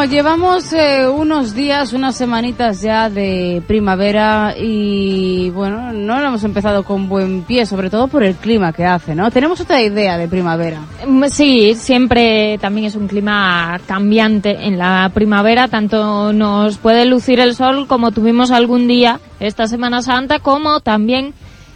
llevamos unos días, unas semanitas ya de primavera y bueno, no lo hemos empezado con buen pie, sobre todo por el clima que hace, ¿no? Tenemos otra idea de primavera. Sí, siempre también es un clima cambiante en la primavera, tanto nos puede lucir el sol como tuvimos algún día esta Semana Santa, como también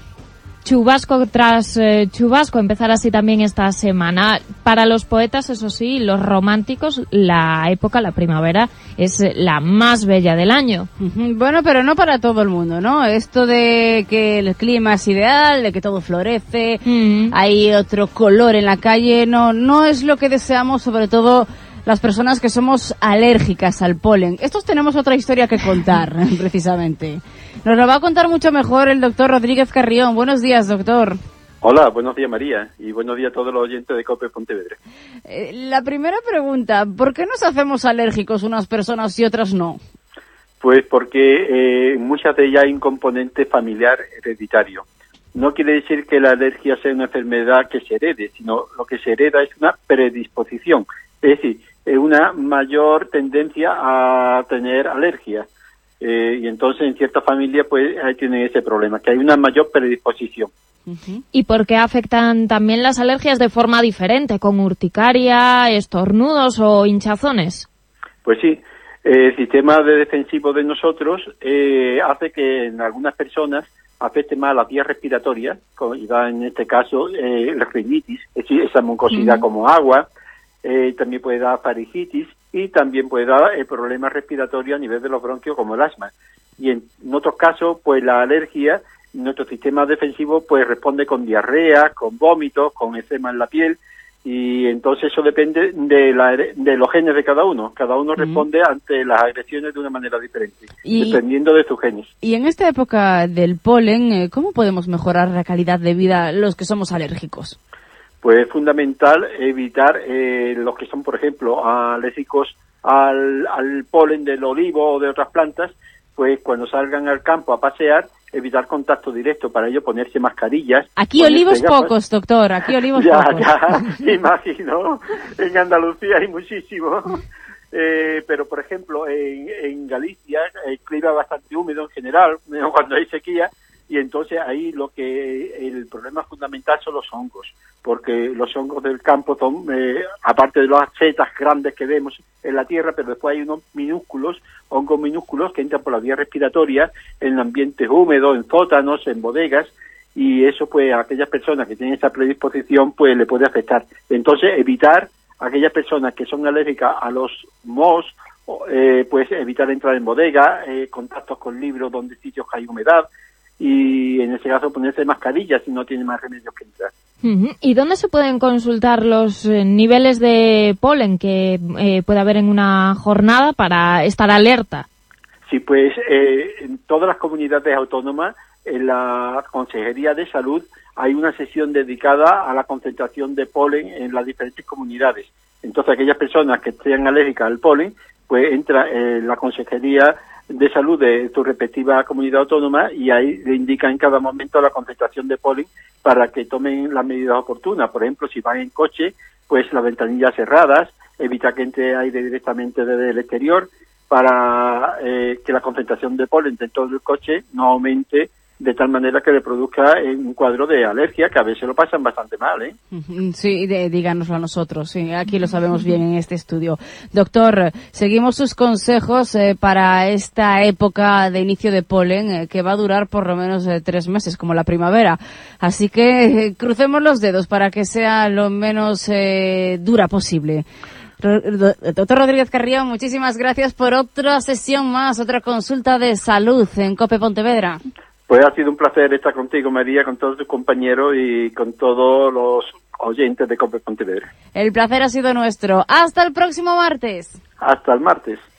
chubasco tras chubasco, empezar así también esta semana. Para los poetas, eso sí, los románticos, la primavera, es la más bella del año. Bueno, pero no para todo el mundo, ¿no? Esto de que el clima es ideal, de que todo florece, hay otro color en la calle, no es lo que deseamos, sobre todo las personas que somos alérgicas al polen. Estos tenemos otra historia que contar, precisamente. Nos lo va a contar mucho mejor el doctor Rodríguez Carrión. Buenos días, doctor. Hola, buenos días, María, y buenos días a todos los oyentes de COPE Pontevedra. La primera pregunta, ¿por qué nos hacemos alérgicos unas personas y otras no? Pues porque muchas de ellas hay un componente familiar hereditario. No quiere decir que la alergia sea una enfermedad que se herede, sino lo que se hereda es una predisposición, es decir, una mayor tendencia a tener alergia. Y entonces en ciertas familias pues ahí tienen ese problema, que hay una mayor predisposición. ¿Y por qué afectan también las alergias de forma diferente, con urticaria, estornudos o hinchazones? Pues sí, el sistema defensivo de nosotros hace que en algunas personas afecte más las vías respiratorias, y da en este caso la rinitis, es decir, esa mucosidad como agua, también puede dar faringitis y también puede dar problemas respiratorios a nivel de los bronquios como el asma. Y en otros casos, pues la alergia, nuestro sistema defensivo pues responde con diarrea, con vómitos, con eczema en la piel, y entonces eso depende de los genes de cada uno. Cada uno responde ante las agresiones de una manera diferente, dependiendo de sus genes. Y en esta época del polen, ¿cómo podemos mejorar la calidad de vida los que somos alérgicos? Pues es fundamental evitar los que son, por ejemplo, alérgicos al polen del olivo o de otras plantas, pues cuando salgan al campo a pasear, evitar contacto directo, para ello ponerse mascarillas. Aquí olivos pocos, doctor, aquí olivos pocos. Ya, imagino, en Andalucía hay muchísimos. Pero, por ejemplo, en Galicia el clima es bastante húmedo en general, cuando hay sequía, y entonces ahí el problema fundamental son los hongos, porque los hongos del campo son, aparte de las setas grandes que vemos en la tierra, pero después hay unos hongos minúsculos que entran por la vía respiratoria en ambientes húmedos, en sótanos, en bodegas, y eso pues a aquellas personas que tienen esa predisposición pues le puede afectar. Entonces evitar a aquellas personas que son alérgicas a los mohos, pues evitar entrar en bodegas, contactos con libros donde sitios que hay humedad, y en ese caso ponerse mascarillas si no tiene más remedio que entrar. ¿Y dónde se pueden consultar los niveles de polen que puede haber en una jornada para estar alerta? Sí, pues en todas las comunidades autónomas, en la Consejería de Salud, hay una sesión dedicada a la concentración de polen en las diferentes comunidades. Entonces, aquellas personas que sean alérgicas al polen, pues entra en la Consejería de Salud de tu respectiva comunidad autónoma y ahí le indica en cada momento la concentración de polen para que tomen las medidas oportunas. Por ejemplo, si van en coche, pues las ventanillas cerradas, evita que entre aire directamente desde el exterior para que la concentración de polen dentro del coche no aumente de tal manera que le produzca un cuadro de alergia, que a veces lo pasan bastante mal, ¿eh? Sí, díganoslo a nosotros, sí, aquí lo sabemos bien en este estudio. Doctor, seguimos sus consejos para esta época de inicio de polen, que va a durar por lo menos 3 meses, como la primavera. Así que crucemos los dedos para que sea lo menos dura posible. Doctor Rodríguez Carrión, muchísimas gracias por otra sesión más, otra consulta de salud en COPE Pontevedra. Pues ha sido un placer estar contigo, María, con todos tus compañeros y con todos los oyentes de COPE Pontevedra. El placer ha sido nuestro. Hasta el próximo martes. Hasta el martes.